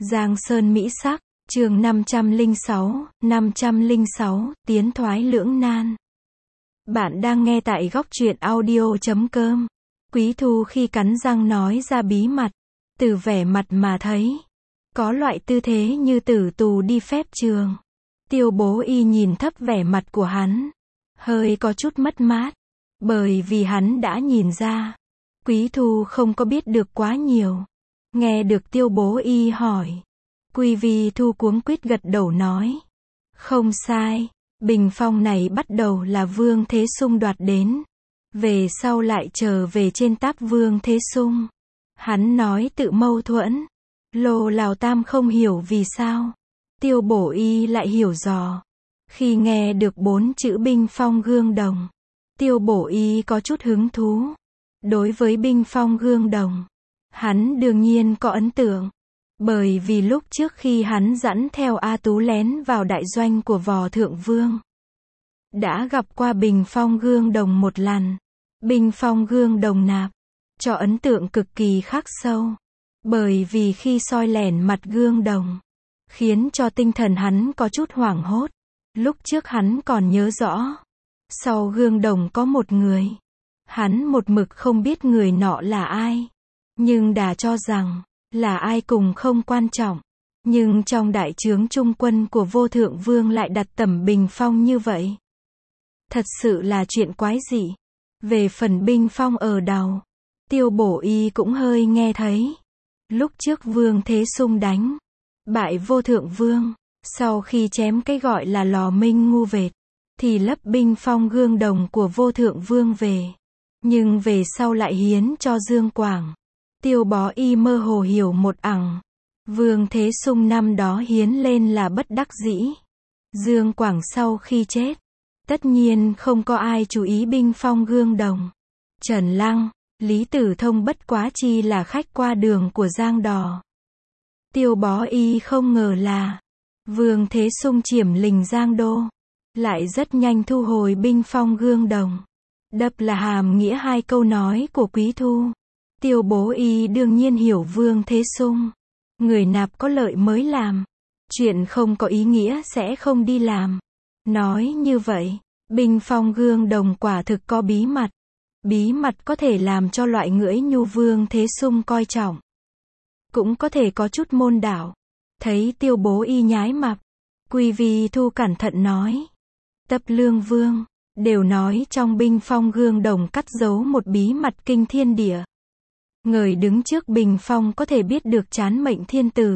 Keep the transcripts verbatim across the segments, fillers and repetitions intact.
Giang Sơn Mỹ Sắc, chương năm trăm lẻ sáu, năm trăm lẻ sáu, tiến thoái lưỡng nan. Bạn đang nghe tại góc truyện audio chấm com. Quý Thu khi cắn răng nói ra bí mật, từ vẻ mặt mà thấy, có loại tư thế như tử tù đi phép trường. Tiêu Bố Y nhìn thấp vẻ mặt của hắn, hơi có chút mất mát, bởi vì hắn đã nhìn ra, Quý Thu không có biết được quá nhiều. Nghe được Tiêu Bố Y hỏi, Quý Vi Thu cuống quýt gật đầu nói, không sai, bình phong này bắt đầu là Vương Thế Sung đoạt đến, về sau lại trở về trên táp Vương Thế Sung. Hắn nói tự mâu thuẫn. Lô Lào Tam không hiểu vì sao. Tiêu Bổ Y lại hiểu dò. Khi nghe được bốn chữ binh phong gương đồng, Tiêu Bổ Y có chút hứng thú. Đối với binh phong gương đồng, hắn đương nhiên có ấn tượng. Bởi vì lúc trước khi hắn dẫn theo A Tú lén vào đại doanh của Vò Thượng Vương, đã gặp qua bình phong gương đồng một lần. Bình phong gương đồng nạp, cho ấn tượng cực kỳ khắc sâu. Bởi vì khi soi lẻn mặt gương đồng, khiến cho tinh thần hắn có chút hoảng hốt. Lúc trước hắn còn nhớ rõ, sau gương đồng có một người. Hắn một mực không biết người nọ là ai. Nhưng đã cho rằng, là ai cùng không quan trọng. Nhưng trong đại trướng trung quân của Vô Thượng Vương lại đặt tẩm bình phong như vậy. Thật sự là chuyện quái dị. Về phần binh phong ở đầu, Tiêu Bổ Y cũng hơi nghe thấy. Lúc trước Vương Thế Sung đánh bại Vô Thượng Vương, sau khi chém cái gọi là lò minh ngu vệt, thì lấp binh phong gương đồng của Vô Thượng Vương về. Nhưng về sau lại hiến cho Dương Quảng. Tiêu Bó Y mơ hồ hiểu một ẳng. Vương Thế Sung năm đó hiến lên là bất đắc dĩ. Dương Quảng sau khi chết, tất nhiên không có ai chú ý binh phong gương đồng. Trần Lăng, Lý Tử Thông bất quá chi là khách qua đường của Giang Đò. Tiêu Bó Y không ngờ là Vương Thế Sung chiểm lình Giang Đô, lại rất nhanh thu hồi binh phong gương đồng. Đập là hàm nghĩa hai câu nói của Quý Thu. Tiêu Bố Y đương nhiên hiểu Vương Thế Sung, người nạp có lợi mới làm, chuyện không có ý nghĩa sẽ không đi làm. Nói như vậy, binh phong gương đồng quả thực có bí mật. Bí mật có thể làm cho loại ngưỡi nhu Vương Thế Sung coi trọng. Cũng có thể có chút môn đạo. Thấy Tiêu Bố Y nhái mặt, Quý Vi Thu cẩn thận nói, Tấp Lương Vương đều nói trong binh phong gương đồng cắt giấu một bí mật kinh thiên địa. Người đứng trước bình phong có thể biết được trán mệnh thiên tử.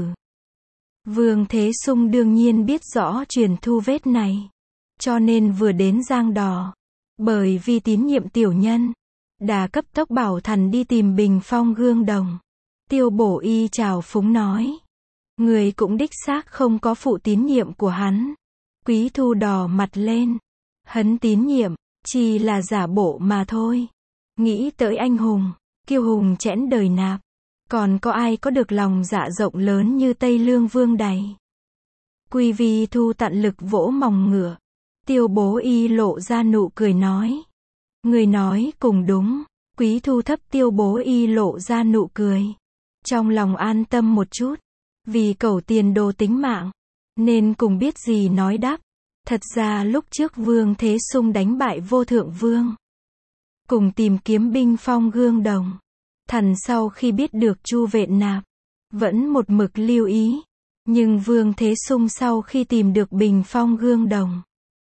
Vương Thế Sung đương nhiên biết rõ truyền thu vết này, cho nên vừa đến Giang Đò, bởi vì tín nhiệm tiểu nhân, đã cấp tốc bảo thần đi tìm bình phong gương đồng. Tiêu Bổ Y chào phúng nói, người cũng đích xác không có phụ tín nhiệm của hắn. Quý Thu đỏ mặt lên, hắn tín nhiệm, chỉ là giả bộ mà thôi. Nghĩ tới anh hùng, kiêu hùng chẽn đời nạp, còn có ai có được lòng dạ rộng lớn như Tây Lương Vương đày. Quý Vi Thu tận lực vỗ mòng ngựa. Tiêu Bố Y lộ ra nụ cười nói, người nói cùng đúng. Quý Thu thấp Tiêu Bố Y lộ ra nụ cười, trong lòng an tâm một chút, vì cẩu tiền đồ tính mạng, nên cùng biết gì nói đáp. Thật ra lúc trước Vương Thế Sung đánh bại Vô Thượng Vương, cùng tìm kiếm binh phong gương đồng, thần sau khi biết được Chu Vện nạp, vẫn một mực lưu ý. Nhưng Vương Thế Sung sau khi tìm được bình phong gương đồng,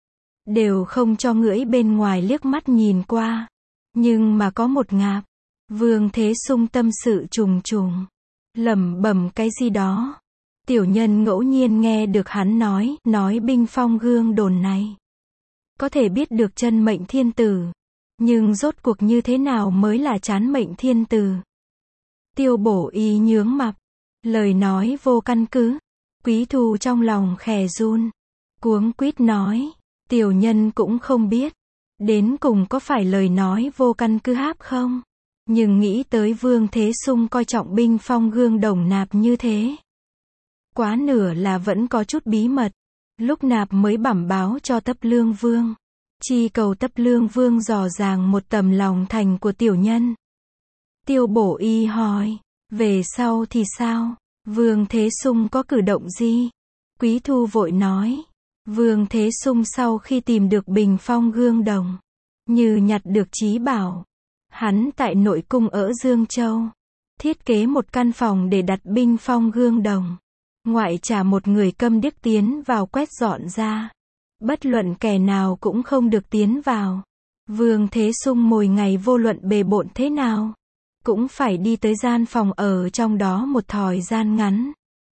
đều không cho ngưỡi bên ngoài liếc mắt nhìn qua. Nhưng mà có một ngạp, Vương Thế Sung tâm sự trùng trùng, lẩm bẩm cái gì đó. Tiểu nhân ngẫu nhiên nghe được hắn nói, nói binh phong gương đồn này, có thể biết được chân mệnh thiên tử. Nhưng rốt cuộc như thế nào mới là trán mệnh thiên tử? Tiêu Bổ Y nhướng mặt, lời nói vô căn cứ. Quý Thu trong lòng khè run, cuống quýt nói, tiểu nhân cũng không biết, đến cùng có phải lời nói vô căn cứ háp không? Nhưng nghĩ tới Vương Thế Sung coi trọng binh phong gương đồng nạp như thế, quá nửa là vẫn có chút bí mật. Lúc nạp mới bẩm báo cho Tấp Lương Vương, chi cầu Tấp Lương Vương dò dàng một tầm lòng thành của tiểu nhân. Tiêu Bổ Y hỏi, về sau thì sao? Vương Thế Sung có cử động gì? Quý Thu vội nói. Vương Thế Sung sau khi tìm được bình phong gương đồng, như nhặt được trí bảo. Hắn tại nội cung ở Dương Châu, thiết kế một căn phòng để đặt bình phong gương đồng. Ngoại trừ một người câm điếc tiến vào quét dọn ra. Bất luận kẻ nào cũng không được tiến vào. Vương Thế Sung mỗi ngày vô luận bề bộn thế nào, cũng phải đi tới gian phòng ở trong đó một thời gian ngắn.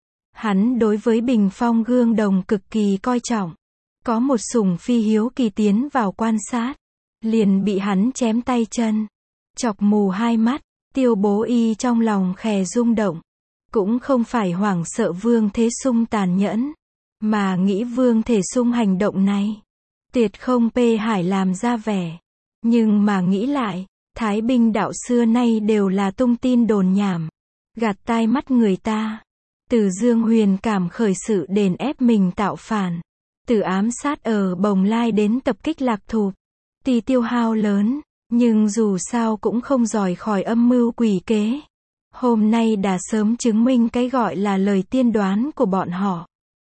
Hắn đối với bình phong gương đồng cực kỳ coi trọng. Có một sủng phi hiếu kỳ tiến vào quan sát, liền bị hắn chém tay chân, chọc mù hai mắt. Tiêu Bố Y trong lòng khè rung động, cũng không phải hoảng sợ Vương Thế Sung tàn nhẫn, mà nghĩ Vương Thế Sung hành động này tuyệt không pê hải làm ra vẻ. Nhưng mà nghĩ lại, Thái Binh đạo xưa nay đều là tung tin đồn nhảm, gạt tai mắt người ta. Từ Dương Huyền cảm khởi sự đền ép mình tạo phản, từ ám sát ở Bồng Lai đến tập kích Lạc Thụp, tuy tiêu hao lớn, nhưng dù sao cũng không rời khỏi âm mưu quỷ kế. Hôm nay đã sớm chứng minh cái gọi là lời tiên đoán của bọn họ.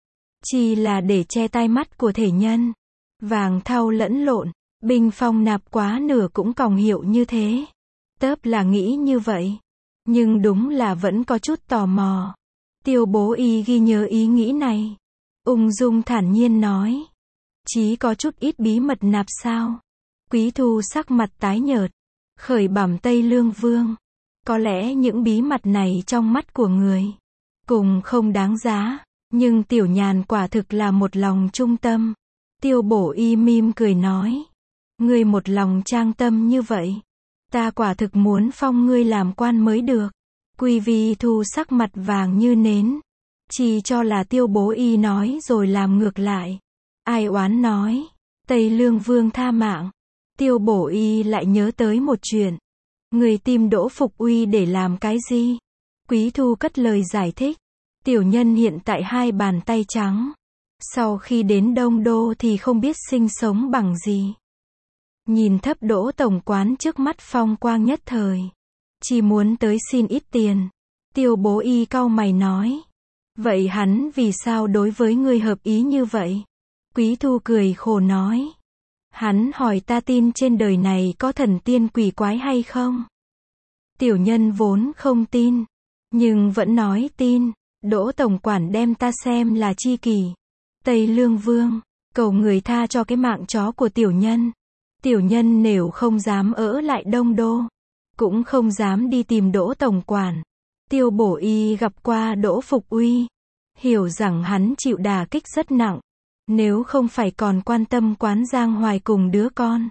Chỉ là để che tai mắt của thể nhân. Vàng thau lẫn lộn, bình phong nạp quá nửa cũng còng hiệu như thế. Tớp là nghĩ như vậy. Nhưng đúng là vẫn có chút tò mò. Tiêu Bố Y ghi nhớ ý nghĩ này. Ung dung thản nhiên nói. Chí có chút ít bí mật nạp sao? Quý Thu sắc mặt tái nhợt. Khởi bẩm Tây Lương Vương. Có lẽ những bí mật này trong mắt của người cùng không đáng giá. Nhưng Tiểu Nhàn quả thực là một lòng trung tâm. Tiêu Bổ Y mím cười nói. Ngươi một lòng trang tâm như vậy, ta quả thực muốn phong ngươi làm quan mới được. Quy Vi Thu sắc mặt vàng như nến. Chỉ cho là Tiêu Bố Y nói rồi làm ngược lại. Ai oán nói. Tây Lương Vương tha mạng. Tiêu Bổ Y lại nhớ tới một chuyện. Người tìm Đỗ Phục Uy để làm cái gì? Quý Thu cất lời giải thích. Tiểu nhân hiện tại hai bàn tay trắng. Sau khi đến Đông Đô thì không biết sinh sống bằng gì. Nhìn thấp Đỗ tổng quán trước mắt phong quang nhất thời. Chỉ muốn tới xin ít tiền. Tiêu Bố Y cau mày nói. Vậy hắn vì sao đối với ngươi hợp ý như vậy? Quý Thu cười khổ nói. Hắn hỏi ta tin trên đời này có thần tiên quỷ quái hay không? Tiểu nhân vốn không tin, nhưng vẫn nói tin. Đỗ tổng quản đem ta xem là chi kỷ. Tây Lương Vương, cầu người tha cho cái mạng chó của tiểu nhân. Tiểu nhân nếu không dám ở lại Đông Đô, cũng không dám đi tìm Đỗ tổng quản. Tiêu Bổ Y gặp qua Đỗ Phục Uy, hiểu rằng hắn chịu đả kích rất nặng. Nếu không phải còn quan tâm quán Giang Hoài cùng đứa con,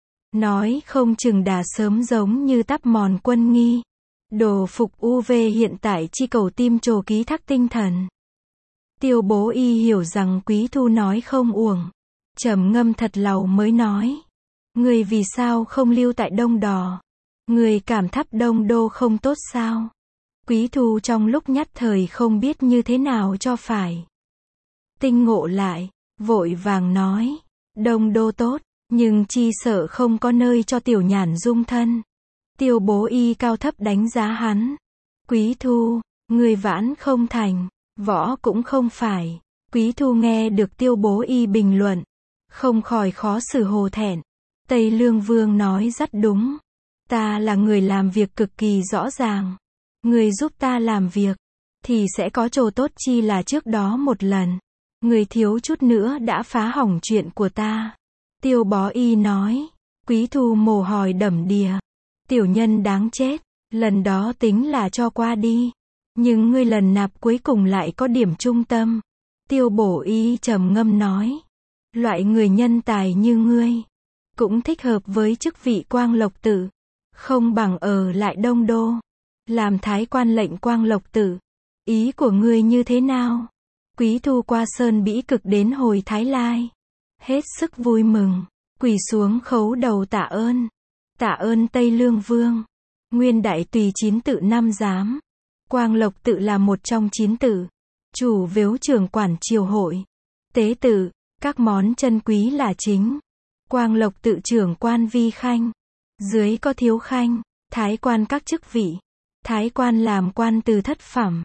nói không chừng đã sớm giống như Tắp Mòn Quân Nghi. Đồ Phục u vê hiện tại chi cầu tim trồ ký thác tinh thần. Tiêu Bố Y hiểu rằng Quý Thu nói không uổng. Trầm ngâm thật lâu mới nói. Người vì sao không lưu tại Đông Đò? Người cảm thắp Đông Đô không tốt sao? Quý Thu trong lúc nhất thời không biết như thế nào cho phải. Tinh ngộ lại, vội vàng nói. Đông Đô tốt, nhưng chi sợ không có nơi cho Tiểu Nhàn dung thân. Tiêu Bố Y cao thấp đánh giá hắn. Quý Thu, người vãn không thành, võ cũng không phải. Quý Thu nghe được Tiêu Bố Y bình luận, không khỏi khó xử hổ thẹn. Tây Lương Vương nói rất đúng. Ta là người làm việc cực kỳ rõ ràng. Người giúp ta làm việc, thì sẽ có chỗ tốt chi là trước đó một lần. Người thiếu chút nữa đã phá hỏng chuyện của ta. Tiêu Bó Y nói. Quý Thu mồ hôi đầm đìa. Tiểu nhân đáng chết, lần đó tính là cho qua đi. Nhưng ngươi lần nạp cuối cùng lại có điểm trung tâm. Tiêu Bổ Y trầm ngâm nói. Loại người nhân tài như ngươi, cũng thích hợp với chức vị Quang Lộc Tự. Không bằng ở lại Đông Đô, làm thái quan lệnh Quang Lộc Tự. Ý của ngươi như thế nào? Quý Thu qua sơn bĩ cực đến hồi Thái Lai. Hết sức vui mừng, quỳ xuống khấu đầu tạ ơn. Tạ ơn Tây Lương Vương. Nguyên đại tùy chín tự năm giám. Quang Lộc Tự là một trong chín tự. Chủ vếu trưởng quản triều hội. Tế tự, các món chân quý là chính. Quang Lộc Tự trưởng quan vi khanh. Dưới có thiếu khanh, thái quan các chức vị. Thái quan làm quan từ thất phẩm.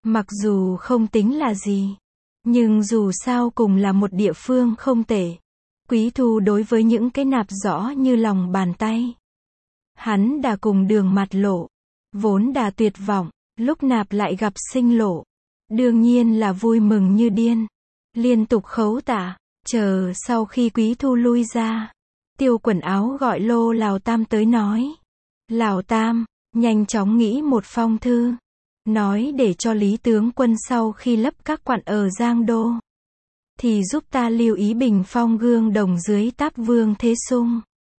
Mặc dù không tính là gì, nhưng dù sao cùng là một địa phương không tệ. Quý Thu đối với những cái nạp rõ như lòng bàn tay. Hắn đã cùng Đường Mặt Lộ, vốn đã tuyệt vọng, lúc nạp lại gặp Sinh Lộ. Đương nhiên là vui mừng như điên. Liên tục khấu tạ, chờ sau khi Quý Thu lui ra. Tiêu quần áo gọi Lô Lào Tam tới nói. Lào Tam, nhanh chóng nghĩ một phong thư. Nói để cho Lý tướng quân sau khi lấp các quặn ở Giang Đô. Thì giúp ta lưu ý bình phong gương đồng dưới Táp Vương Thế Sung.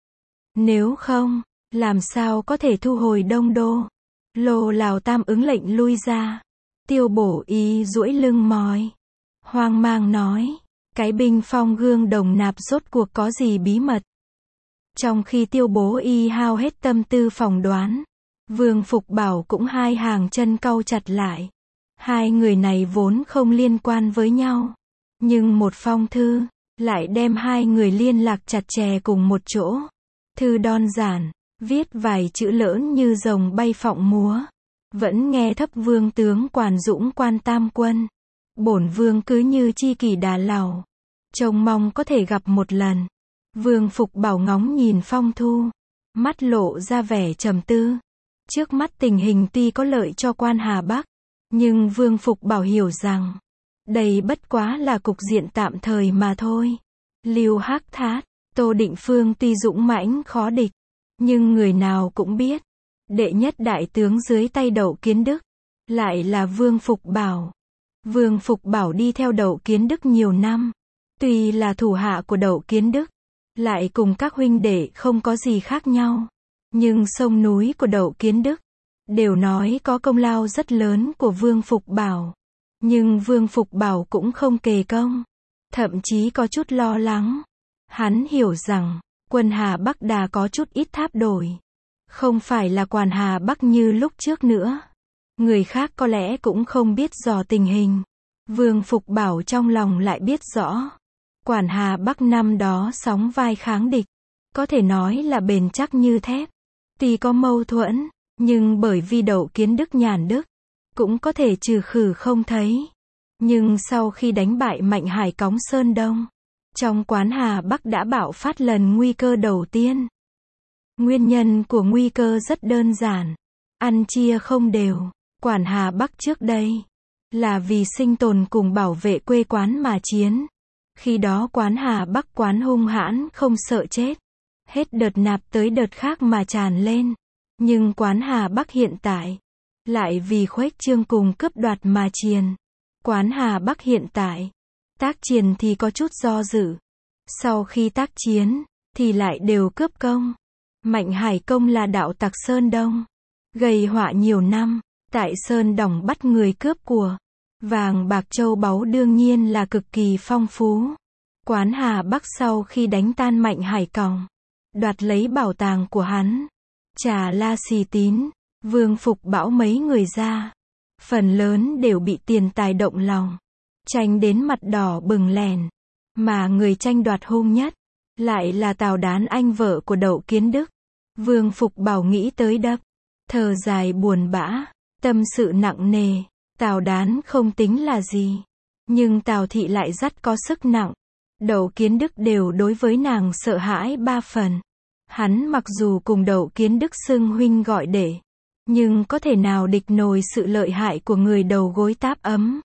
Nếu không, làm sao có thể thu hồi Đông Đô. Lô Lào Tam ứng lệnh lui ra. Tiêu Bổ Y duỗi lưng mỏi, hoang mang nói, cái bình phong gương đồng nạp rốt cuộc có gì bí mật. Trong khi Tiêu Bố Y hao hết tâm tư phỏng đoán, Vương Phục Bảo cũng hai hàng chân cau chặt lại. Hai người này vốn không liên quan với nhau, nhưng một phong thư lại đem hai người liên lạc chặt chẽ cùng một chỗ. Thư đơn giản, viết vài chữ lớn như rồng bay phọng múa. Vẫn nghe thấp vương tướng quản dũng quan tam quân. Bổn vương cứ như chi kỷ đà lầu, trông mong có thể gặp một lần. Vương Phục Bảo ngóng nhìn phong thu, mắt lộ ra vẻ trầm tư. Trước mắt tình hình tuy có lợi cho quan Hà Bắc, nhưng Vương Phục Bảo hiểu rằng, đây bất quá là cục diện tạm thời mà thôi. Lưu Hắc Thát, Tô Định Phương tuy dũng mãnh khó địch, nhưng người nào cũng biết, đệ nhất đại tướng dưới tay Đậu Kiến Đức, lại là Vương Phục Bảo. Vương Phục Bảo đi theo Đậu Kiến Đức nhiều năm, tuy là thủ hạ của Đậu Kiến Đức, lại cùng các huynh đệ không có gì khác nhau. Nhưng sông núi của Đậu Kiến Đức, đều nói có công lao rất lớn của Vương Phục Bảo. Nhưng Vương Phục Bảo cũng không kề công, thậm chí có chút lo lắng. Hắn hiểu rằng, quân Hà Bắc đã có chút ít tháp đổi. Không phải là quản Hà Bắc như lúc trước nữa. Người khác có lẽ cũng không biết rõ tình hình. Vương Phục Bảo trong lòng lại biết rõ. Quản Hà Bắc năm đó sóng vai kháng địch, có thể nói là bền chắc như thép. Tuy có mâu thuẫn, nhưng bởi vì Đậu Kiến Đức nhàn đức, cũng có thể trừ khử không thấy. Nhưng sau khi đánh bại Mạnh Hải Cóng Sơn Đông, trong quán Hà Bắc đã bạo phát lần nguy cơ đầu tiên. Nguyên nhân của nguy cơ rất đơn giản, ăn chia không đều. Quản Hà Bắc trước đây, là vì sinh tồn cùng bảo vệ quê quán mà chiến. Khi đó quán Hà Bắc quán hung hãn không sợ chết. Hết đợt nạp tới đợt khác mà tràn lên. Nhưng quán Hà Bắc hiện tại, lại vì khuếch trương cùng cướp đoạt mà triền. Quán Hà Bắc hiện tại, tác triền thì có chút do dự. Sau khi tác chiến, thì lại đều cướp công. Mạnh Hải Công là đạo tặc Sơn Đông, gây họa nhiều năm, tại Sơn Đồng bắt người cướp của. Vàng bạc châu báu đương nhiên là cực kỳ phong phú. Quán Hà Bắc sau khi đánh tan Mạnh Hải Còng, đoạt lấy bảo tàng của hắn, Trà La Xì Tín, Vương Phục Bảo mấy người ra. Phần lớn đều bị tiền tài động lòng, tranh đến mặt đỏ bừng lèn. Mà người tranh đoạt hung nhất, lại là Tào Đán Anh vợ của Đậu Kiến Đức. Vương Phục Bảo nghĩ tới đập, thở dài buồn bã, tâm sự nặng nề. Tào Đán không tính là gì, nhưng Tào Thị lại rất có sức nặng. Đậu Kiến Đức đều đối với nàng sợ hãi ba phần. Hắn mặc dù cùng Đậu Kiến Đức xưng huynh gọi đệ, nhưng có thể nào địch nổi sự lợi hại của người đầu gối táp ấm.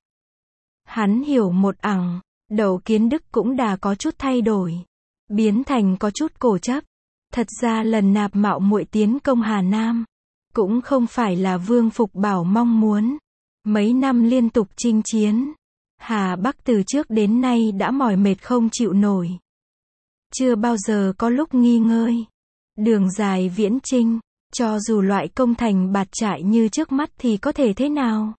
Hắn hiểu một ẳng, Đậu Kiến Đức cũng đã có chút thay đổi, biến thành có chút cổ chấp. Thật ra lần nạp mạo muội tiến công Hà Nam, cũng không phải là Vương Phục Bảo mong muốn. Mấy năm liên tục chinh chiến, Hà Bắc từ trước đến nay đã mỏi mệt không chịu nổi. Chưa bao giờ có lúc nghi ngơi. Đường dài viễn chinh, cho dù loại công thành bạt trại như trước mắt thì có thể thế nào.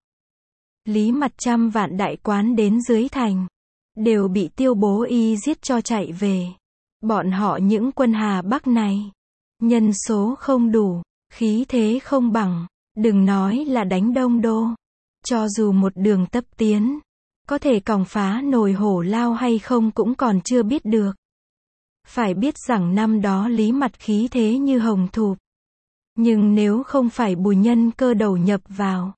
Lý Mặt trăm vạn đại quán đến dưới thành, đều bị Tiêu Bố Y giết cho chạy về. Bọn họ những quân Hà Bắc này, nhân số không đủ, khí thế không bằng, đừng nói là đánh Đông Đô. Cho dù một đường tấp tiến, có thể còng phá nồi hổ lao hay không cũng còn chưa biết được. Phải biết rằng năm đó Lý Mặt khí thế như hồng thụp. Nhưng nếu không phải Bùi Nhân Cơ đầu nhập vào,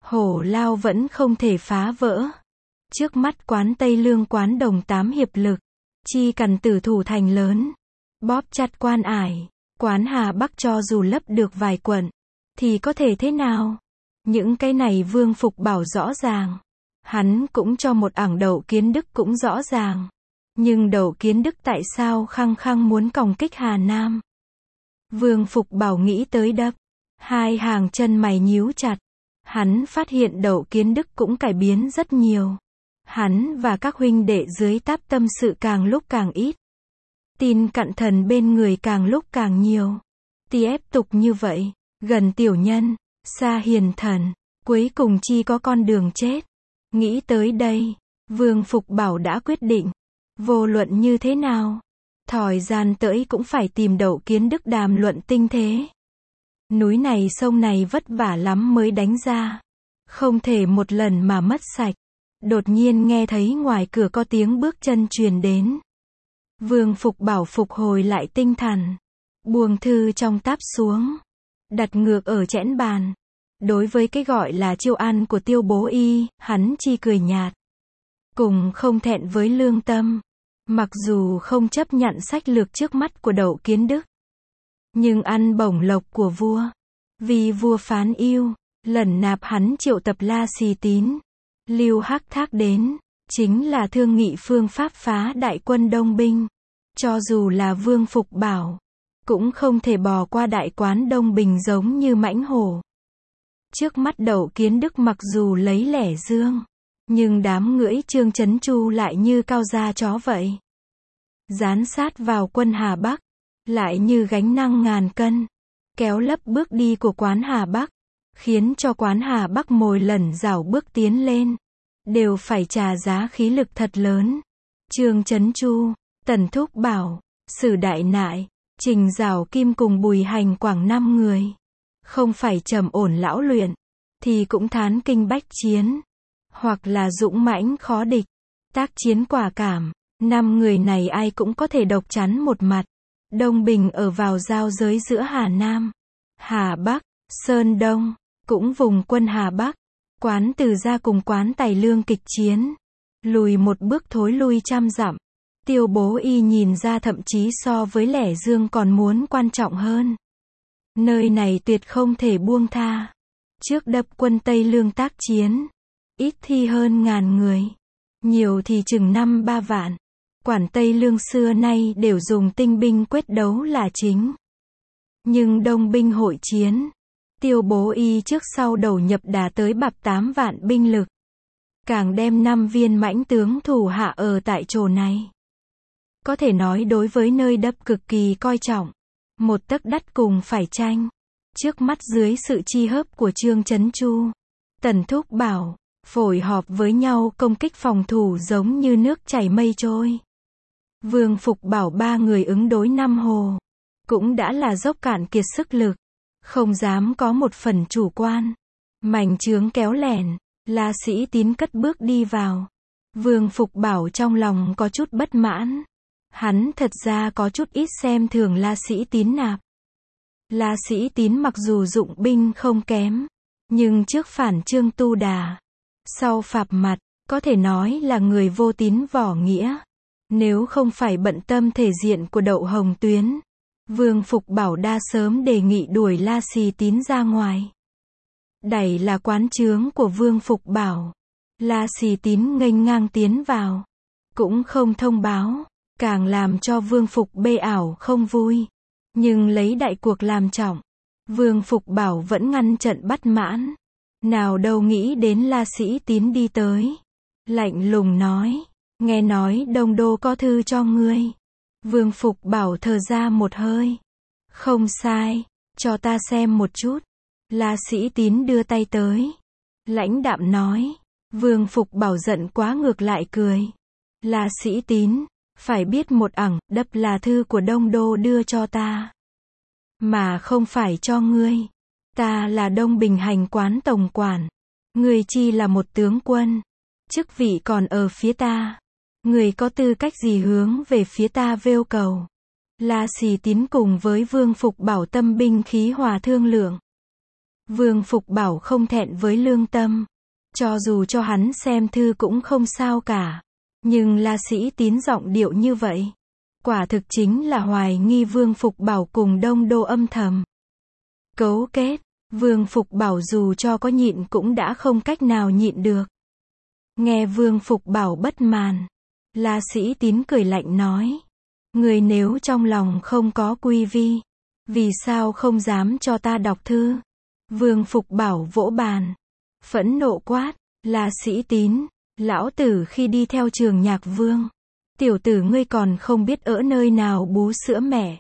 Hổ lao vẫn không thể phá vỡ. Trước mắt quán Tây Lương quán Đồng tám hiệp lực. Chi cần tử thủ thành lớn. Bóp chặt quan ải. Quán Hà Bắc cho dù lấp được vài quận. Thì có thể thế nào? Những cái này Vương Phục Bảo rõ ràng. Hắn cũng cho một ảng Đậu Kiến Đức cũng rõ ràng. Nhưng Đậu Kiến Đức tại sao khăng khăng muốn còng kích Hà Nam? Vương Phục Bảo nghĩ tới đập. Hai hàng chân mày nhíu chặt. Hắn phát hiện Đậu Kiến Đức cũng cải biến rất nhiều. Hắn và các huynh đệ dưới táp tâm sự càng lúc càng ít. Tin cận thần bên người càng lúc càng nhiều. Tiếp tục như vậy, gần tiểu nhân, xa hiền thần, cuối cùng chi có con đường chết. Nghĩ tới đây, Vương Phục Bảo đã quyết định. Vô luận như thế nào, thỏi gian tỡi cũng phải tìm Đậu Kiến Đức đàm luận tinh thế. Núi này sông này vất vả lắm mới đánh ra. Không thể một lần mà mất sạch. Đột nhiên nghe thấy ngoài cửa có tiếng bước chân truyền đến. Vương Phục Bảo phục hồi lại tinh thần. Buông thư trong táp xuống. Đặt ngược ở chẽn bàn. Đối với cái gọi là chiêu ăn của Tiêu Bố Y, hắn chỉ cười nhạt. Cùng không thẹn với lương tâm. Mặc dù không chấp nhận sách lược trước mắt của Đậu Kiến Đức. Nhưng ăn bổng lộc của vua. Vì vua phán yêu, lẩn nạp hắn triệu tập La Xì Tín. Lưu Hắc Thác đến, chính là thương nghị phương pháp phá đại quân Đông Binh. Cho dù là Vương Phục Bảo, cũng không thể bò qua đại quán Đông Bình giống như mãnh hổ. Trước mắt Đậu Kiến Đức mặc dù lấy lẻ dương, nhưng đám ngưỡi Trương Chấn Chu lại như cao da chó vậy. Dán sát vào quân Hà Bắc, lại như gánh nặng ngàn cân, kéo lấp bước đi của quán Hà Bắc, khiến cho quán Hà Bắc mỗi lần rảo bước tiến lên, đều phải trả giá khí lực thật lớn. Trương Chấn Chu, Tần Thúc Bảo, Sử Đại Nại, Trình Giảo Kim cùng Bùi Hành Quảng năm người. Không phải trầm ổn lão luyện, thì cũng thán kinh bách chiến, hoặc là dũng mãnh khó địch, tác chiến quả cảm. Năm người này ai cũng có thể độc chắn một mặt. Đông Bình ở vào giao giới giữa Hà Nam, Hà Bắc, Sơn Đông, cũng vùng quân Hà Bắc. Quán Từ Gia cùng quán Tài Lương kịch chiến. Lùi một bước thối lui trăm dặm. Tiêu Bố Y nhìn ra thậm chí so với lẻ dương còn muốn quan trọng hơn. Nơi này tuyệt không thể buông tha. Trước đập quân Tây Lương tác chiến. Ít thì hơn ngàn người. Nhiều thì chừng năm ba vạn. Quản Tây Lương xưa nay đều dùng tinh binh quyết đấu là chính. Nhưng Đông binh hội chiến, Tiêu Bố Y trước sau đầu nhập đà tới bập tám vạn binh lực. Càng đem năm viên mãnh tướng thủ hạ ở tại chỗ này. Có thể nói đối với nơi đập cực kỳ coi trọng. Một tấc đất cùng phải tranh. Trước mắt dưới sự chi hớp của Trương Chấn Chu, Tần Thúc Bảo, phối hợp với nhau công kích phòng thủ giống như nước chảy mây trôi. Vương Phục Bảo ba người ứng đối năm hồ, cũng đã là dốc cạn kiệt sức lực, không dám có một phần chủ quan. Mảnh trướng kéo lẻn, La Sĩ Tín cất bước đi vào. Vương Phục Bảo trong lòng có chút bất mãn. Hắn thật ra có chút ít xem thường La Sĩ Tín nạp. La Sĩ Tín mặc dù dụng binh không kém, nhưng trước phản Trương Tu Đà, sau phạp mặt, có thể nói là người vô tín vỏ nghĩa. Nếu không phải bận tâm thể diện của Đậu Hồng Tuyến, Vương Phục Bảo đa sớm đề nghị đuổi La Xì Tín ra ngoài. Đẩy là quán trướng của Vương Phục Bảo. La Xì Tín nghênh ngang tiến vào, cũng không thông báo, càng làm cho Vương Phục bê ảo không vui. Nhưng lấy đại cuộc làm trọng, Vương Phục Bảo vẫn ngăn trận bắt mãn. Nào đâu nghĩ đến La Sĩ Tín đi tới, lạnh lùng nói, nghe nói Đông Đô có thư cho ngươi. Vương Phục Bảo thở ra một hơi. Không sai, cho ta xem một chút. La Sĩ Tín đưa tay tới, lãnh đạm nói. Vương Phục Bảo giận quá ngược lại cười. La Sĩ Tín, phải biết một ẳng, đập là thư của Đông Đô đưa cho ta, mà không phải cho ngươi. Ta là Đông Bình hành quán tổng quản, ngươi chi là một tướng quân, chức vị còn ở phía ta. Ngươi có tư cách gì hướng về phía ta vêu cầu? La Xì Tín cùng với Vương Phục Bảo tâm binh khí hòa thương lượng. Vương Phục Bảo không thẹn với lương tâm. Cho dù cho hắn xem thư cũng không sao cả. Nhưng La Sĩ Tín giọng điệu như vậy. Quả thực chính là hoài nghi Vương Phục Bảo cùng Đông Đô âm thầm cấu kết. Vương Phục Bảo dù cho có nhịn cũng đã không cách nào nhịn được. Nghe Vương Phục Bảo bất mãn, La Sĩ Tín cười lạnh nói. Người nếu trong lòng không có quy vi, vì sao không dám cho ta đọc thư? Vương Phục Bảo vỗ bàn, phẫn nộ quát, La Sĩ Tín, lão tử khi đi theo Trường Nhạc Vương, tiểu tử ngươi còn không biết ở nơi nào bú sữa mẹ.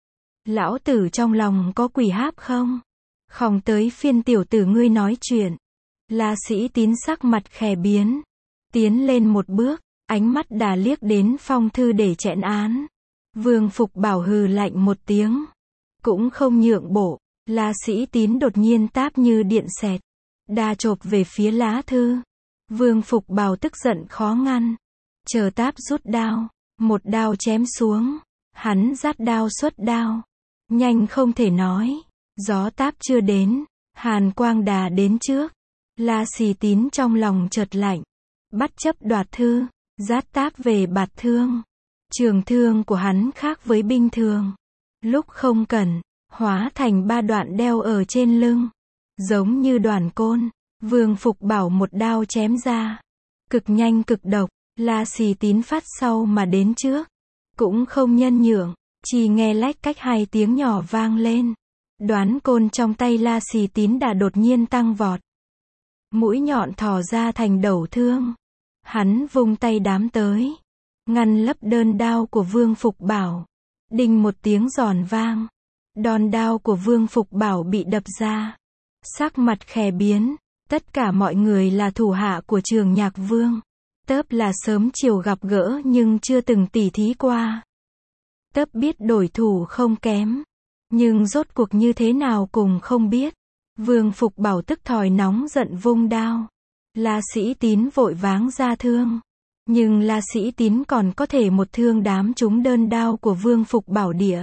Lão tử trong lòng có quỷ háp không? Không tới phiên tiểu tử ngươi nói chuyện. La Sĩ Tín sắc mặt khẽ biến, tiến lên một bước, ánh mắt đà liếc đến phong thư để trẽn án. Vương Phục Bảo hừ lạnh một tiếng, cũng không nhượng bộ. La Sĩ Tín đột nhiên táp như điện xẹt, đa chộp về phía lá thư. Vương Phục Bảo tức giận khó ngăn, chờ táp rút đao, một đao chém xuống. Hắn dắt đao xuất đao, nhanh không thể nói. Gió táp chưa đến, hàn quang đà đến trước. La Sĩ Tín trong lòng chợt lạnh, bắt chấp đoạt thư, dát táp về bạt thương. Trường thương của hắn khác với binh thường, lúc không cần, hóa thành ba đoạn đeo ở trên lưng, giống như đoàn côn. Vương Phục Bảo một đao chém ra, cực nhanh cực độc. La Sĩ Tín phát sau mà đến trước, cũng không nhân nhượng, chỉ nghe lách cách hai tiếng nhỏ vang lên. Đoán côn trong tay La Sĩ Tín đã đột nhiên tăng vọt, mũi nhọn thò ra thành đầu thương. Hắn vung tay đám tới, ngăn lấp đơn đao của Vương Phục Bảo. Đinh một tiếng giòn vang, đòn đao của Vương Phục Bảo bị đập ra. Sắc mặt khẽ biến, tất cả mọi người là thủ hạ của Trường Nhạc Vương. Tớp là sớm chiều gặp gỡ nhưng chưa từng tỉ thí qua. Tớp biết đổi thủ không kém, nhưng rốt cuộc như thế nào cùng không biết. Vương Phục Bảo tức thòi nóng giận vung đao. La Sĩ Tín vội váng ra thương, nhưng La Sĩ Tín còn có thể một thương đám trúng đơn đao của Vương Phục Bảo địa.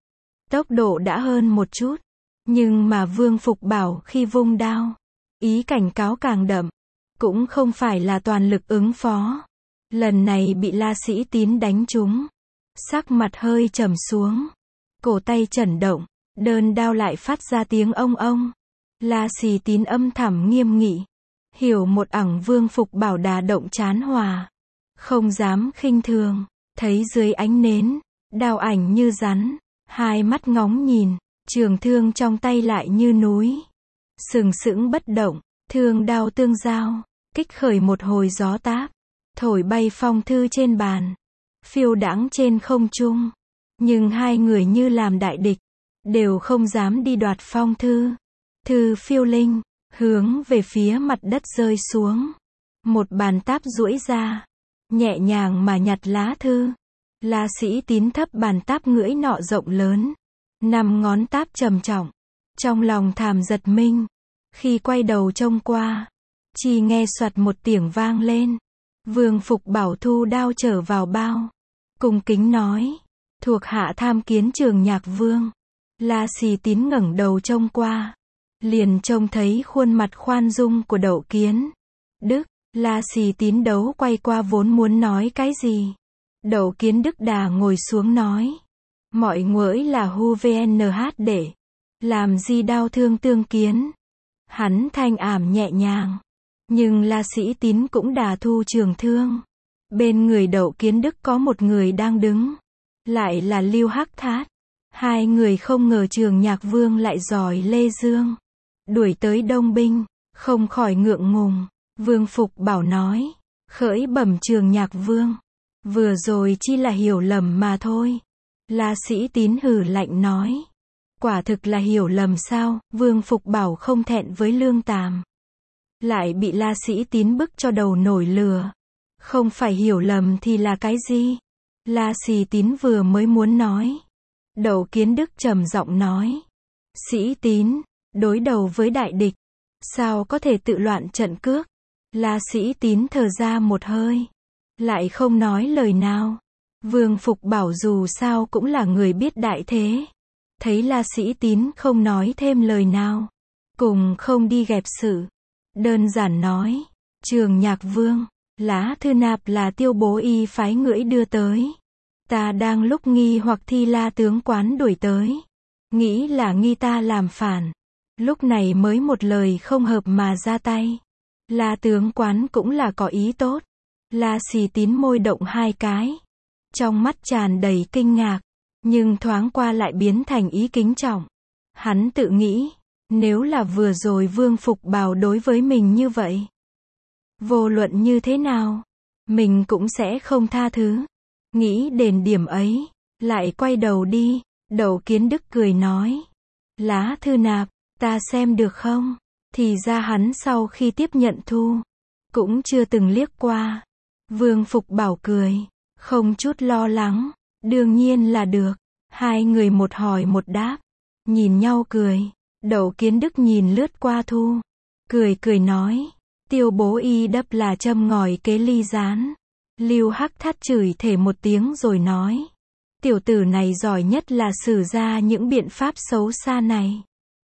Tốc độ đã hơn một chút, nhưng mà Vương Phục Bảo khi vung đao, ý cảnh cáo càng đậm, cũng không phải là toàn lực ứng phó. Lần này bị La Sĩ Tín đánh trúng, sắc mặt hơi trầm xuống, cổ tay chẩn động, đơn đao lại phát ra tiếng ông ông. La Sĩ Tín âm thầm nghiêm nghị, hiểu một ẳng Vương Phục Bảo đà động chán hòa, không dám khinh thường. Thấy dưới ánh nến, đao ảnh như rắn, hai mắt ngóng nhìn, trường thương trong tay lại như núi, sừng sững bất động. Thương đao tương giao, kích khởi một hồi gió táp, thổi bay phong thư trên bàn, phiêu đãng trên không trung. Nhưng hai người như làm đại địch, đều không dám đi đoạt phong thư. Thư phiêu linh, hướng về phía mặt đất rơi xuống. Một bàn táp duỗi ra, nhẹ nhàng mà nhặt lá thư. La Sĩ Tín thấp bàn táp ngưỡi nọ rộng lớn, năm ngón táp trầm trọng, trong lòng thàm giật mình. Khi quay đầu trông qua, chỉ nghe soạt một tiếng vang lên. Vương Phục Bảo thu đao trở vào bao, cung kính nói, thuộc hạ tham kiến Trường Nhạc Vương. La Sĩ Tín ngẩng đầu trông qua, liền trông thấy khuôn mặt khoan dung của Đậu Kiến Đức. La Sĩ Tín đấu quay qua vốn muốn nói cái gì. Đậu Kiến Đức đà ngồi xuống nói, mọi nguỡi là hu vnh để, làm gì đau thương tương kiến. Hắn thanh ảm nhẹ nhàng, nhưng La Sĩ Tín cũng đà thu trường thương. Bên người Đậu Kiến Đức có một người đang đứng, lại là Lưu Hắc Thát. Hai người không ngờ Trường Nhạc Vương lại giỏi Lê Dương, đuổi tới Đông Binh, không khỏi ngượng ngùng. Vương Phục Bảo nói, khởi bẩm Trường Nhạc Vương, vừa rồi chỉ là hiểu lầm mà thôi. La Sĩ Tín hừ lạnh nói, quả thực là hiểu lầm sao? Vương Phục Bảo không thẹn với lương tàm, lại bị La Sĩ Tín bức cho đầu nổi lửa. Không phải hiểu lầm thì là cái gì? La Sĩ Tín vừa mới muốn nói, Đậu Kiến Đức trầm giọng nói, Sĩ Tín, đối đầu với đại địch, sao có thể tự loạn trận cước? La Sĩ Tín thở ra một hơi, lại không nói lời nào. Vương Phục Bảo dù sao cũng là người biết đại thế, thấy La Sĩ Tín không nói thêm lời nào, cùng không đi ghẹp sự. Đơn giản nói, Trường Nhạc Vương, lá thư nạp là Tiêu Bố Y phái ngưỡi đưa tới. Ta đang lúc nghi hoặc Thi La tướng quán đuổi tới. Nghĩ là nghi ta làm phản. Lúc này mới một lời không hợp mà ra tay. La tướng quán cũng là có ý tốt. La Xì Tín môi động hai cái. Trong mắt tràn đầy kinh ngạc. Nhưng thoáng qua lại biến thành ý kính trọng. Hắn tự nghĩ, nếu là vừa rồi Vương Phục Bảo đối với mình như vậy, vô luận như thế nào, mình cũng sẽ không tha thứ. Nghĩ đến điểm ấy, lại quay đầu đi. Đậu Kiến Đức cười nói, lá thư nạp, ta xem được không? Thì ra hắn sau khi tiếp nhận thu, cũng chưa từng liếc qua. Vương Phục Bảo cười, không chút lo lắng, đương nhiên là được. Hai người một hỏi một đáp, nhìn nhau cười. Đậu Kiến Đức nhìn lướt qua thu, cười cười nói, Tiêu Bố Y đắp là châm ngòi kế ly gián. Lưu Hắc Thát chửi thề một tiếng rồi nói, tiểu tử này giỏi nhất là sử ra những biện pháp xấu xa này.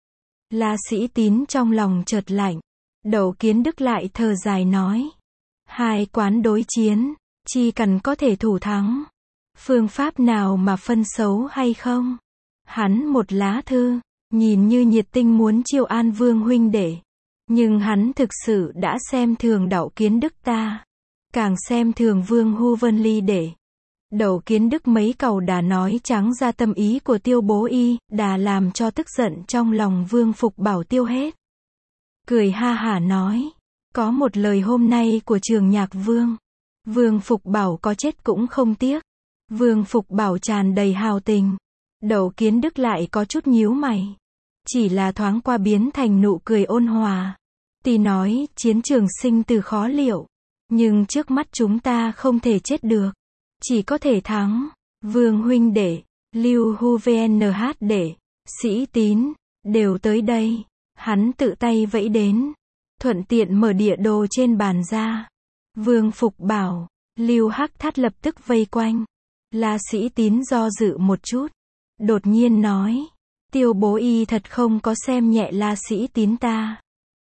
La Sĩ Tín trong lòng chợt lạnh. Đậu Kiến Đức lại thở dài nói, hai quán đối chiến, chỉ cần có thể thủ thắng. Phương pháp nào mà phân xấu hay không? Hắn một lá thư, nhìn như nhiệt tình muốn chiêu an Vương huynh đệ. Nhưng hắn thực sự đã xem thường Đậu Kiến Đức ta. Càng xem thường Vương Hu Vân Ly đệ. Đậu Kiến Đức mấy câu đã nói trắng ra tâm ý của Tiêu Bố Y, đã làm cho tức giận trong lòng Vương Phục Bảo tiêu hết. Cười ha hả nói, có một lời hôm nay của Trường Nhạc Vương. Vương Phục Bảo có chết cũng không tiếc. Vương Phục Bảo tràn đầy hào tình. Đậu Kiến Đức lại có chút nhíu mày. Chỉ là thoáng qua biến thành nụ cười ôn hòa. Tỷ nói, chiến trường sinh tử khó liệu. Nhưng trước mắt chúng ta không thể chết được. Chỉ có thể thắng. Vương huynh đệ, Lưu Hu vê en hát đệ, Sĩ Tín, đều tới đây. Hắn tự tay vẫy đến. Thuận tiện mở địa đồ trên bàn ra. Vương Phục Bảo, Lưu Hắc Thát lập tức vây quanh. La Sĩ Tín do dự một chút. Đột nhiên nói, Tiêu Bố Y thật không có xem nhẹ La Sĩ Tín ta.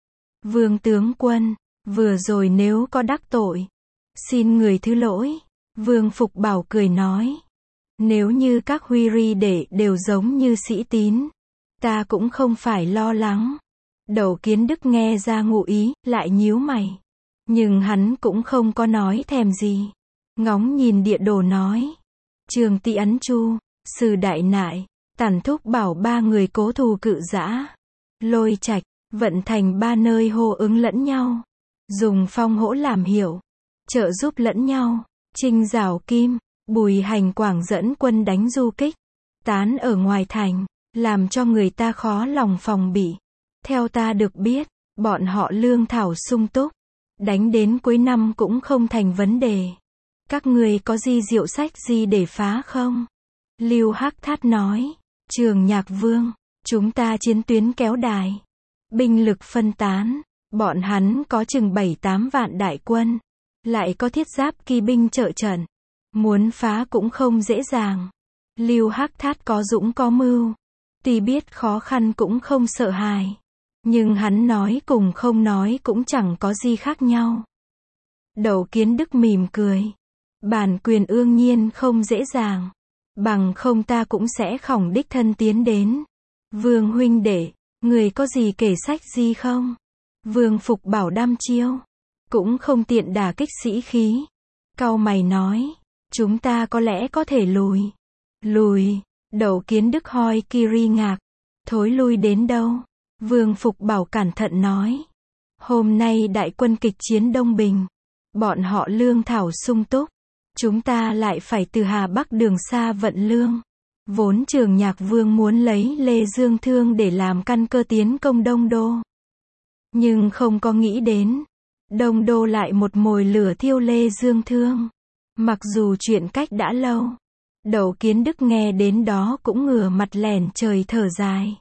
Vương tướng quân, vừa rồi nếu có đắc tội, xin người thứ lỗi. Vương Phục Bảo cười nói, nếu như các huy ri đệ đều giống như Sĩ Tín, ta cũng không phải lo lắng. Đậu Kiến Đức nghe ra ngụ ý, lại nhíu mày. Nhưng hắn cũng không có nói thèm gì. Ngóng nhìn địa đồ nói, Trường Tị Ấn Chu, Sử Đại Nại, Tản Thúc Bảo ba người cố thù cự dã, Lôi Trạch, Vận Thành ba nơi hô ứng lẫn nhau, dùng phong hỗ làm hiệu, trợ giúp lẫn nhau. Trinh Giảo Kim, Bùi Hành Quảng dẫn quân đánh du kích, tán ở ngoài thành, làm cho người ta khó lòng phòng bị. Theo ta được biết, bọn họ lương thảo sung túc, đánh đến cuối năm cũng không thành vấn đề. Các người có gì diệu sách gì để phá không? Lưu Hắc Thát nói, Trường Nhạc Vương, chúng ta chiến tuyến kéo đài, binh lực phân tán, bọn hắn có chừng bảy tám vạn đại quân, lại có thiết giáp kỳ binh trợ trận, muốn phá cũng không dễ dàng. Lưu Hắc Thát có dũng có mưu, tuy biết khó khăn cũng không sợ hãi, nhưng hắn nói cùng không nói cũng chẳng có gì khác nhau. Đậu Kiến Đức mỉm cười, bản quyền ương nhiên không dễ dàng, bằng không ta cũng sẽ khổng đích thân tiến đến. Vương huynh đệ, người có gì kể sách gì không? Vương Phục Bảo đăm chiêu, cũng không tiện đả kích sĩ khí. Cau mày nói, chúng ta có lẽ có thể lùi. Lùi? Đậu Kiến Đức hoi kiri ngạc, thối lui đến đâu? Vương Phục Bảo cẩn thận nói, hôm nay đại quân kịch chiến Đông Bình, bọn họ lương thảo sung túc, chúng ta lại phải từ Hà Bắc đường xa vận lương. Vốn Trường Nhạc Vương muốn lấy Lê Dương Thương để làm căn cơ tiến công Đông Đô, nhưng không có nghĩ đến, Đông Đô lại một mồi lửa thiêu Lê Dương Thương. Mặc dù chuyện cách đã lâu, Đậu Kiến Đức nghe đến đó cũng ngửa mặt lẻn trời thở dài.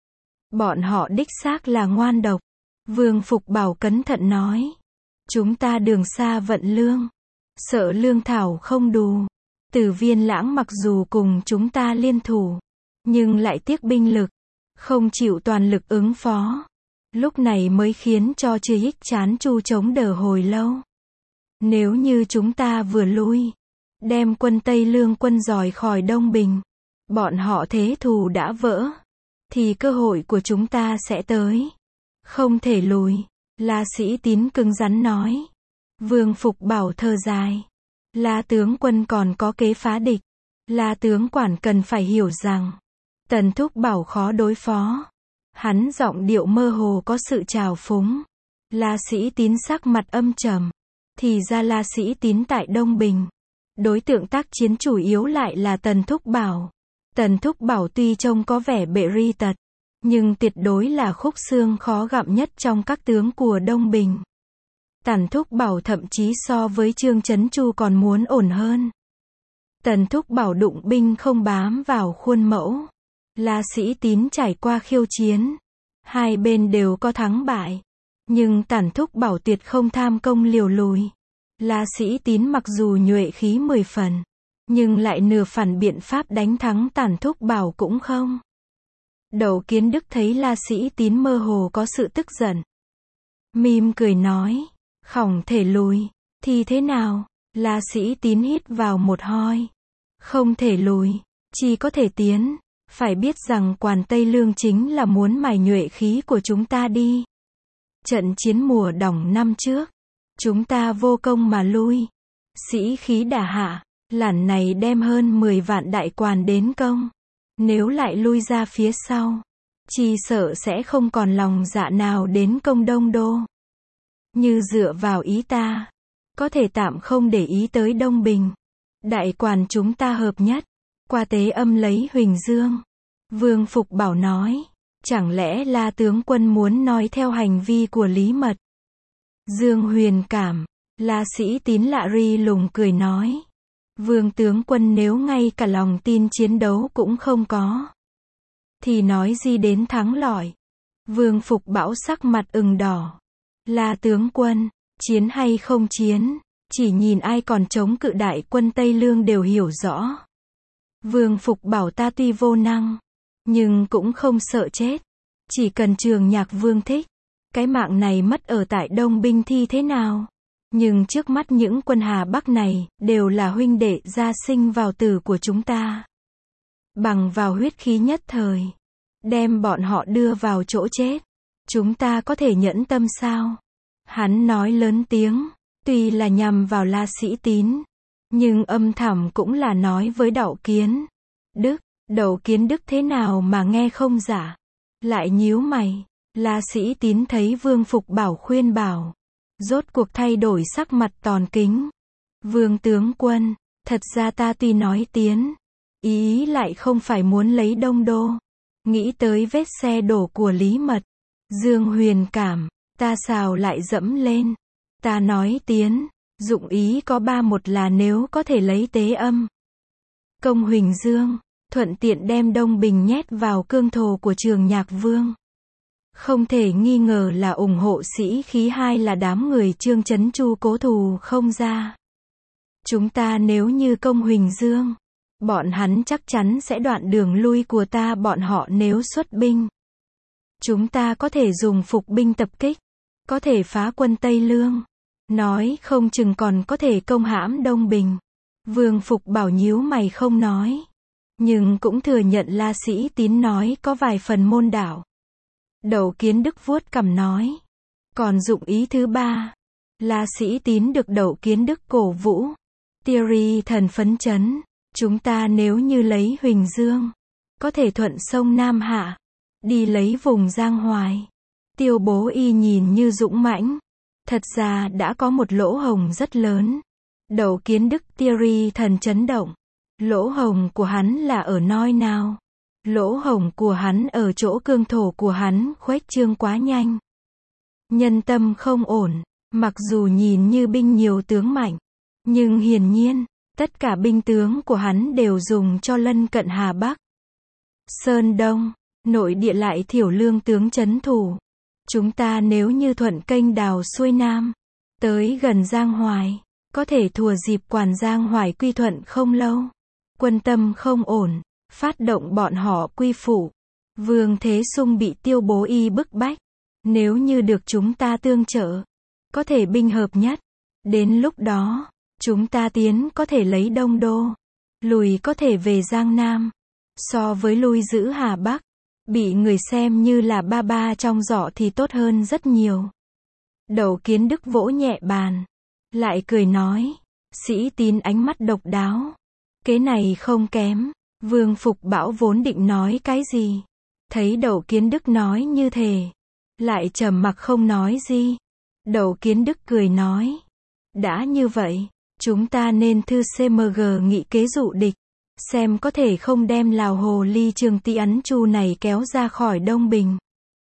Bọn họ đích xác là ngoan độc. Vương Phục Bảo cẩn thận nói, chúng ta đường xa vận lương, sợ lương thảo không đủ. Từ Viên Lãng mặc dù cùng chúng ta liên thủ, nhưng lại tiếc binh lực, không chịu toàn lực ứng phó. Lúc này mới khiến cho Chư Ích chán chu chống đỡ hồi lâu. Nếu như chúng ta vừa lui, đem quân Tây Lương quân dòi khỏi Đông Bình, bọn họ thế thù đã vỡ, thì cơ hội của chúng ta sẽ tới. Không thể lùi, La Sĩ Tín cứng rắn nói. Vương Phục Bảo thở dài. La tướng quân còn có kế phá địch. La tướng quản cần phải hiểu rằng, Tần Thúc Bảo khó đối phó. Hắn giọng điệu mơ hồ có sự trào phúng. La Sĩ Tín sắc mặt âm trầm. Thì ra La Sĩ Tín tại Đông Bình, đối tượng tác chiến chủ yếu lại là Tần Thúc Bảo. Tần Thúc Bảo tuy trông có vẻ bệ ri tật, nhưng tuyệt đối là khúc xương khó gặm nhất trong các tướng của Đông Bình. Tần Thúc Bảo thậm chí so với Trương Chấn Chu còn muốn ổn hơn. Tần Thúc Bảo đụng binh không bám vào khuôn mẫu. La Sĩ Tín trải qua khiêu chiến, hai bên đều có thắng bại, nhưng Tần Thúc Bảo tuyệt không tham công liều lùi. La Sĩ Tín mặc dù nhuệ khí mười phần, nhưng lại nửa phần biện pháp đánh thắng Tần Thúc Bảo cũng không. Đậu Kiến Đức thấy La Sĩ Tín mơ hồ có sự tức giận, mỉm cười nói, không thể lùi, thì thế nào? La Sĩ Tín hít vào một hơi. Không thể lùi, chỉ có thể tiến. Phải biết rằng Quản Tây Lương chính là muốn mài nhuệ khí của chúng ta đi. Trận chiến mùa đỏng năm trước, chúng ta vô công mà lui. Sĩ khí đả hạ, lần này đem hơn mười vạn đại quan đến công. Nếu lại lui ra phía sau, chỉ sợ sẽ không còn lòng dạ nào đến công Đông Đô. Như dựa vào ý ta, có thể tạm không để ý tới Đông Bình. Đại quan chúng ta hợp nhất, qua Tế Âm lấy Huỳnh Dương. Vương Phục Bảo nói, chẳng lẽ La tướng quân muốn nói theo hành vi của Lý Mật? Dương Huyền cảm, La Sĩ Tín lạ ri lùng cười nói, Vương tướng quân nếu ngay cả lòng tin chiến đấu cũng không có, thì nói gì đến thắng lợi? Vương Phục Bảo sắc mặt ửng đỏ. La tướng quân, chiến hay không chiến, chỉ nhìn ai còn chống cự đại quân Tây Lương đều hiểu rõ. Vương Phục Bảo ta tuy vô năng, nhưng cũng không sợ chết. Chỉ cần Trường Nhạc Vương thích, cái mạng này mất ở tại Đông Binh thì thế nào? Nhưng trước mắt những quân Hà Bắc này, đều là huynh đệ gia sinh vào tử của chúng ta. Bằng vào huyết khí nhất thời, đem bọn họ đưa vào chỗ chết, chúng ta có thể nhẫn tâm sao? Hắn nói lớn tiếng, tuy là nhằm vào La Sĩ Tín, nhưng âm thầm cũng là nói với Đậu Kiến Đức. Đậu Kiến Đức thế nào mà nghe không giả, lại nhíu mày. La Sĩ Tín thấy Vương Phục Bảo khuyên bảo, rốt cuộc thay đổi sắc mặt tòn kính. Vương tướng quân, thật ra ta tuy nói tiến, ý lại không phải muốn lấy Đông Đô. Nghĩ tới vết xe đổ của Lý Mật, Dương Huyền cảm, ta xào lại dẫm lên. Ta nói tiến, dụng ý có ba một là nếu có thể lấy Tế Âm, công Huỳnh Dương, thuận tiện đem Đông Bình nhét vào cương thổ của Trường Nhạc Vương. Không thể nghi ngờ là ủng hộ sĩ khí. Hai là đám người Trương Chấn Chu cố thù không ra. Chúng ta nếu như công Huỳnh Dương, bọn hắn chắc chắn sẽ đoạn đường lui của ta. Bọn họ nếu xuất binh, chúng ta có thể dùng phục binh tập kích, có thể phá quân Tây Lương, nói không chừng còn có thể công hãm Đông Bình. Vương Phục Bảo nhíu mày không nói, nhưng cũng thừa nhận La Sĩ Tín nói có vài phần môn đạo. Đậu Kiến Đức vuốt cằm nói, còn dụng ý thứ ba. La Sĩ Tín được Đậu Kiến Đức cổ vũ, Thierry thần phấn chấn. Chúng ta nếu như lấy Huỳnh Dương, có thể thuận sông Nam Hạ, đi lấy vùng Giang Hoài. Tiêu Bố Y nhìn như dũng mãnh, thật ra đã có một lỗ hổng rất lớn. Đậu Kiến Đức Thierry thần chấn động. Lỗ hổng của hắn là ở nơi nào? Lỗ hổng của hắn ở chỗ cương thổ của hắn khuếch trương quá nhanh. Nhân tâm không ổn, mặc dù nhìn như binh nhiều tướng mạnh, nhưng hiển nhiên, tất cả binh tướng của hắn đều dùng cho lân cận Hà Bắc. Sơn Đông, nội địa lại thiểu lương tướng trấn thủ. Chúng ta nếu như thuận kênh đào xuôi Nam, tới gần Giang Hoài, có thể thừa dịp Quản Giang Hoài quy thuận không lâu. Quân tâm không ổn, phát động bọn họ quy phụ. Vương Thế Sung bị Tiêu Bố Y bức bách, Nếu như được chúng ta tương trợ, có thể binh hợp nhất. Đến lúc đó, chúng ta tiến có thể lấy Đông Đô, lùi có thể về Giang Nam. So với lui giữ Hà Bắc, bị người xem như là ba ba trong giỏ thì tốt hơn rất nhiều. Đậu Kiến Đức vỗ nhẹ bàn, lại cười nói, Sĩ Tín ánh mắt độc đáo. Kế này không kém. Vương Phục Bảo vốn định nói cái gì, thấy Đậu Kiến Đức nói như thế, lại trầm mặc không nói gì. Đậu Kiến Đức cười nói, đã như vậy, chúng ta nên thư xê em giê nghị kế dụ địch, xem có thể không đem Lào hồ ly Trường Ti Ấn Chu này kéo ra khỏi Đông Bình.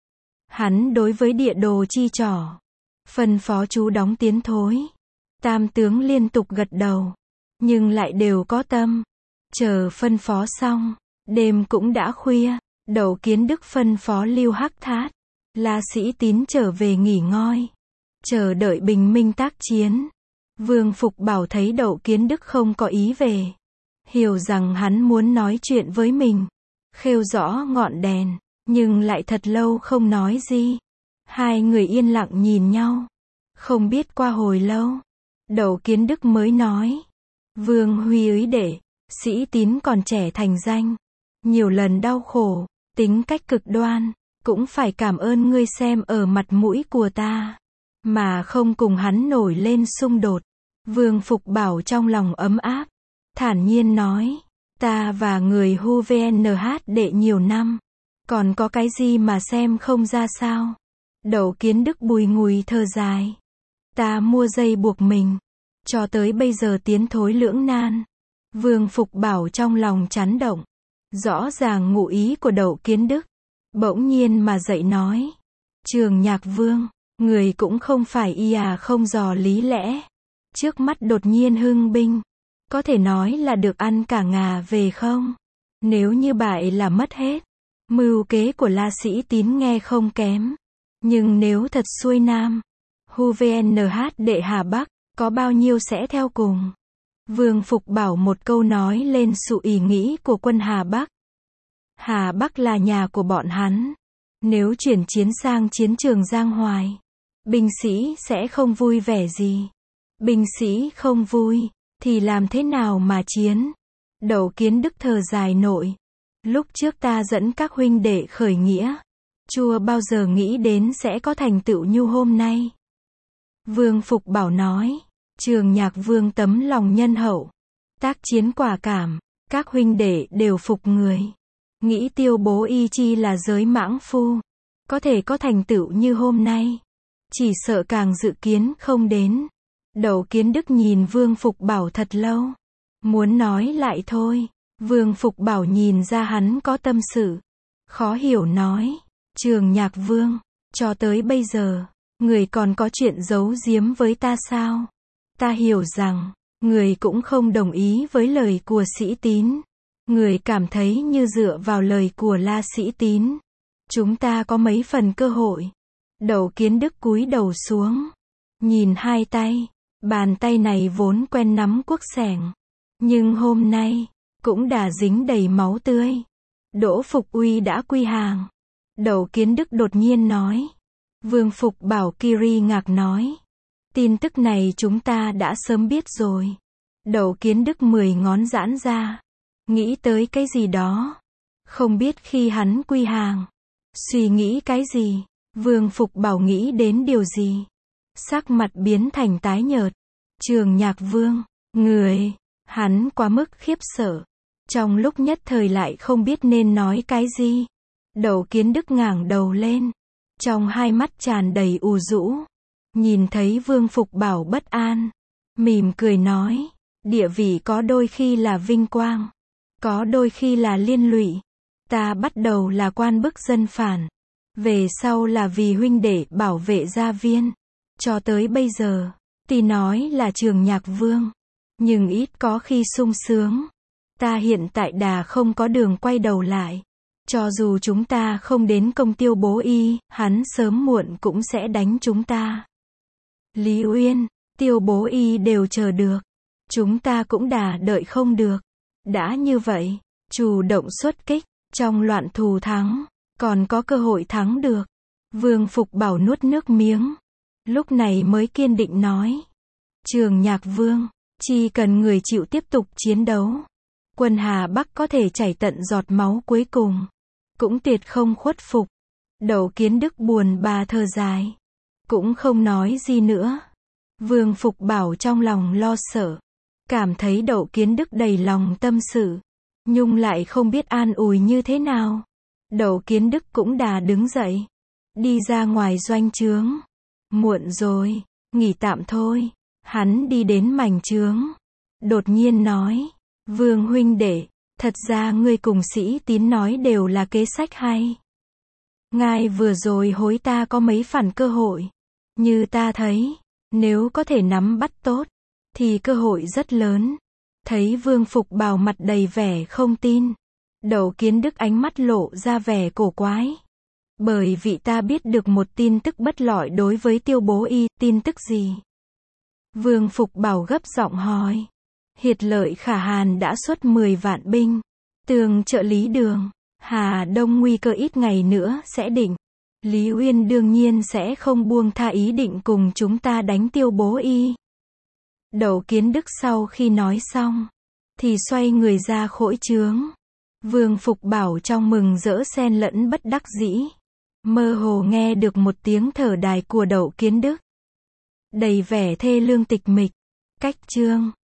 Hắn đối với địa đồ chi trỏ, phân phó chú đóng tiến thối. Tam tướng liên tục gật đầu, nhưng lại đều có tâm. Chờ phân phó xong, đêm cũng đã khuya. Đậu Kiến Đức phân phó Lưu Hắc Thát, La Sĩ Tín trở về nghỉ ngơi, chờ đợi bình minh tác chiến. Vương Phục Bảo thấy Đậu Kiến Đức không có ý về, hiểu rằng hắn muốn nói chuyện với mình, khêu rõ ngọn đèn, nhưng lại thật lâu không nói gì. Hai người yên lặng nhìn nhau, không biết qua hồi lâu, Đậu Kiến Đức mới nói, Vương Huy úy đệ, Sĩ Tín còn trẻ thành danh, nhiều lần đau khổ, tính cách cực đoan, cũng phải cảm ơn ngươi xem ở mặt mũi của ta, mà không cùng hắn nổi lên xung đột. Vương Phục Bảo trong lòng ấm áp, thản nhiên nói, ta và người Hu vê en hát đệ nhiều năm, còn có cái gì mà xem không ra sao? Đậu Kiến Đức bùi ngùi thở dài, ta mua dây buộc mình, cho tới bây giờ tiến thối lưỡng nan. Vương Phục Bảo trong lòng chấn động, rõ ràng ngụ ý của Đậu Kiến Đức, bỗng nhiên mà dậy nói, Trường Nhạc Vương, người cũng không phải y à không dò lý lẽ, trước mắt đột nhiên hưng binh, có thể nói là được ăn cả ngà về không? Nếu như bại là mất hết. Mưu kế của La Sĩ Tín nghe không kém, nhưng nếu thật xuôi nam, Hu vê en hát đệ Hà Bắc, có bao nhiêu sẽ theo cùng? Vương Phục Bảo một câu nói lên sự ý nghĩ của quân Hà Bắc. Hà Bắc là nhà của bọn hắn, nếu chuyển chiến sang chiến trường Giang Hoài, binh sĩ sẽ không vui vẻ gì. Binh sĩ không vui, thì làm thế nào mà chiến? Đậu Kiến Đức thở dài nội, lúc trước ta dẫn các huynh đệ khởi nghĩa, chưa bao giờ nghĩ đến sẽ có thành tựu như hôm nay. Vương Phục Bảo nói, Trường Nhạc Vương tấm lòng nhân hậu, tác chiến quả cảm, các huynh đệ đều phục người. Nghĩ Tiêu Bố Y chi là giới mãng phu, có thể có thành tựu như hôm nay, chỉ sợ càng dự kiến không đến. Đậu Kiến Đức nhìn Vương Phục Bảo thật lâu, muốn nói lại thôi. Vương Phục Bảo nhìn ra hắn có tâm sự, khó hiểu nói, Trường Nhạc Vương, cho tới bây giờ, người còn có chuyện giấu giếm với ta sao? Ta hiểu rằng, người cũng không đồng ý với lời của Sĩ Tín. Người cảm thấy như dựa vào lời của La Sĩ Tín, chúng ta có mấy phần cơ hội. Đậu Kiến Đức cúi đầu xuống, nhìn hai tay, bàn tay này vốn quen nắm cuốc xẻng, nhưng hôm nay, cũng đã dính đầy máu tươi. Đỗ Phục Uy đã quy hàng. Đậu Kiến Đức đột nhiên nói. Vương Phục Bảo Kiri ngạc nói, tin tức này chúng ta đã sớm biết rồi. Đậu Kiến Đức mười ngón giãn ra, nghĩ tới cái gì đó, không biết khi hắn quy hàng, suy nghĩ cái gì. Vương Phục Bảo nghĩ đến điều gì, sắc mặt biến thành tái nhợt. Trường Nhạc Vương, người, hắn quá mức khiếp sợ, trong lúc nhất thời lại không biết nên nói cái gì. Đậu Kiến Đức ngẩng đầu lên, trong hai mắt tràn đầy u rũ, nhìn thấy Vương Phục Bảo bất an, mỉm cười nói, địa vị có đôi khi là vinh quang, có đôi khi là liên lụy. Ta bắt đầu là quan bức dân phản, về sau là vì huynh đệ bảo vệ gia viên, cho tới bây giờ, tuy nói là Trường Nhạc Vương, nhưng ít có khi sung sướng. Ta hiện tại đã không có đường quay đầu lại. Cho dù chúng ta không đến công Tiêu Bố Y, hắn sớm muộn cũng sẽ đánh chúng ta. Lý Uyên, Tiêu Bố Y đều chờ được, chúng ta cũng đã đợi không được. Đã như vậy, chủ động xuất kích, trong loạn thù thắng, còn có cơ hội thắng được. Vương Phục Bảo nuốt nước miếng. Lúc này mới kiên định nói. Trường Nhạc Vương, chỉ cần người chịu tiếp tục chiến đấu, quân Hà Bắc có thể chảy tận giọt máu cuối cùng, cũng tuyệt không khuất phục. Đậu Kiến Đức buồn bã thở dài, cũng không nói gì nữa. Vương Phục Bảo trong lòng lo sợ, cảm thấy Đậu Kiến Đức đầy lòng tâm sự, nhưng lại không biết an ủi như thế nào. Đậu Kiến Đức cũng đà đứng dậy, đi ra ngoài doanh trướng. Muộn rồi, nghỉ tạm thôi. Hắn đi đến mảnh trướng, đột nhiên nói, Vương huynh đệ, thật ra ngươi cùng Sĩ Tín nói đều là kế sách hay. Ngài vừa rồi hối ta có mấy phần cơ hội, như ta thấy, nếu có thể nắm bắt tốt, thì cơ hội rất lớn. Thấy Vương Phục Bảo mặt đầy vẻ không tin, Đậu Kiến Đức ánh mắt lộ ra vẻ cổ quái. Bởi vì ta biết được một tin tức bất lợi đối với Tiêu Bố Y, tin tức gì? Vương Phục Bảo gấp giọng hỏi. Hiệt Lợi Khả Hàn đã xuất mười vạn binh, tường trợ Lý Đường. Hà Đông nguy cơ ít ngày nữa sẽ định. Lý Uyên đương nhiên sẽ không buông tha ý định cùng chúng ta đánh Tiêu Bố Y. Đậu Kiến Đức sau khi nói xong, thì xoay người ra khỗi trướng. Vương Phục Bảo trong mừng rỡ xen lẫn bất đắc dĩ, mơ hồ nghe được một tiếng thở dài của Đậu Kiến Đức, đầy vẻ thê lương tịch mịch. Cách chương